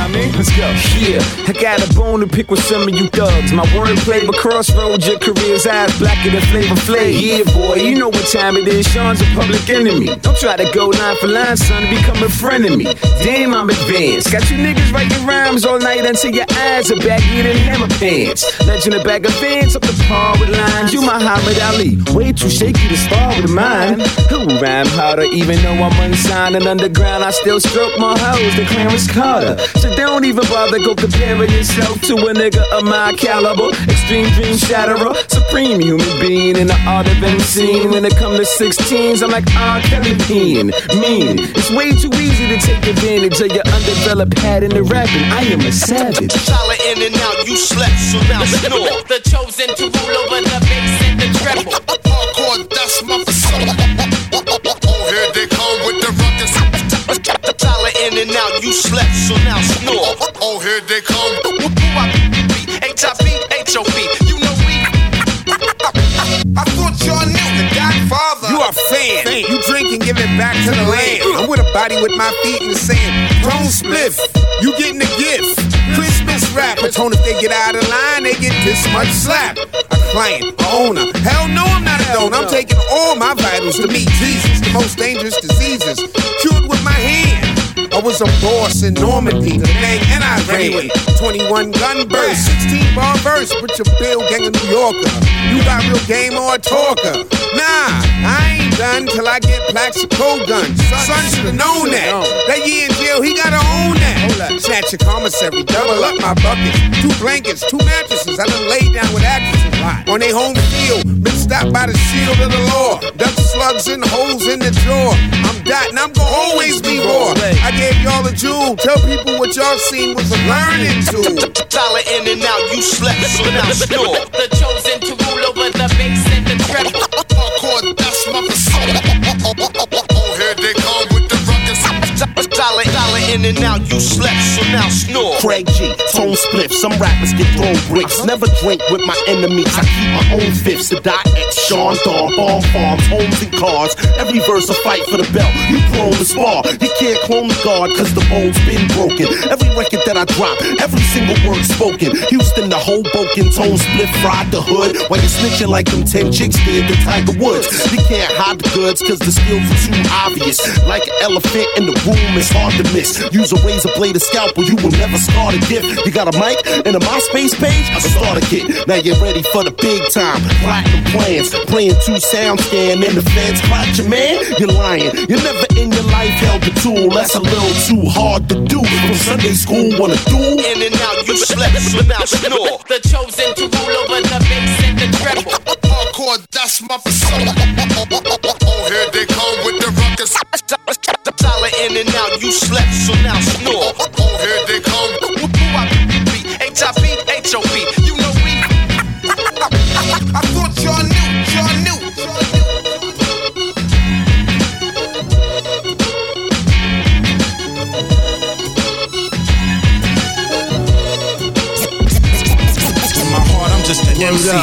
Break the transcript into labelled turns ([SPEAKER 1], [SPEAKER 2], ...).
[SPEAKER 1] I mean? Let's go. Yeah, I got a bone to pick with some of you thugs. My wordplay, but crossroads, your career's eyes blacker than Flavor Flav. Yeah, boy, you know what time it is. Sean's a public enemy. Don't try to go line for line, son, to become a friend of me. Damn, I'm advanced. Got you niggas writing rhymes all night until your eyes are baggier than hammer pants. Legend of bag of fans up the par with lines. You Muhammad Ali, way too shaky to start with mine. Who rhyme harder, even though I'm unsigned and underground? I still stroke more hoes than Clarence Carter. So don't even bother go comparing yourself to a nigga of my caliber. Extreme dream shatterer, supreme human being in the art of MCing. When it come to 16s, I'm like R. Kelly peeing. Mean, it's way too easy to take advantage of your undeveloped hat in the rapping. I am a savage.
[SPEAKER 2] Solid in and out, you slept, so now snore. The chosen to rule over the bass and the treble.
[SPEAKER 3] Hardcore, that's my persona. Oh, here they come with the ruckus.
[SPEAKER 2] Solid in and out, you slept, so now snore.
[SPEAKER 3] Oh, here they come.
[SPEAKER 2] H-I-P-H-O-P, you know we.
[SPEAKER 3] I thought y'all knew the Godfather.
[SPEAKER 4] You are a fan. You drink and give it back to the land. I'm with a body with my feet in the sand. Tone spliff, you getting the gift. Christmas rap. Tone if they get out of line, they get this much slap. A client, a owner. Hell no, I'm not a donor. I'm taking all my vitals to meet Jesus. The most dangerous diseases cured with my hand. I was a boss in Normandy, the gang, and I ran 21 gun burst, 16 bar verse, but your bill gang of New Yorker. You got real game or a talker? Nah, I ain't done till I get Plaxico guns. Son should've known that. That year in jail, he gotta own that. Snatch your commissary, double up my buckets. 2 blankets, 2 mattresses, I done laid down with actresses. On they home field, been stopped by the shield of the law. Duck slugs and holes in the jaw. I'm dotting, I'm gonna always be raw. I gave y'all a jewel. Tell people what y'all seen was a learning tool.
[SPEAKER 2] Solid in and out, you slept, so now snore. The chosen to rule over the bass and the treble.
[SPEAKER 3] Hardcore, that's my persona. Oh, here they come with the ruckus.
[SPEAKER 2] Solid in and out, you slept, so now snore.
[SPEAKER 5] Craig G, tone spliff, some rappers get thrown bricks. Never drink with my enemies, I keep my own fifths. The X, Sean Dawn, Ball Farms, homes and cars. Every verse a fight for the belt, you prone to spar. You can't clone the guard, cause the mold's been broken. Every record that I drop, every single word spoken. Houston to Hoboken, tone split, fried the hood. While you snitching like them 10 chicks did the Tiger Woods. You can't hide the goods, cause the skills are too obvious. Like an elephant in the room, it's hard to miss. Use a razor blade, a scalpel, you will never start a gift. You got a mic and a MySpace page? I start a kit. Now you're ready for the big time. Platinum plans, playing 2 sound scan in the feds. Clout your man, you're lying. You never in your life held the tool. That's a little too hard to do. From Sunday school, wanna do?
[SPEAKER 2] In and out, you slept, so now snore. The chosen to rule over the bass and the treble.
[SPEAKER 3] Hardcore, that's my persona. Oh, here they come with the ruckus.
[SPEAKER 2] Solid in and out, you slept, so now snore.
[SPEAKER 3] Oh, here they come.
[SPEAKER 2] H-I-P-H-O-P, you know we.
[SPEAKER 3] I thought y'all knew.
[SPEAKER 6] In my heart, I'm just an MC.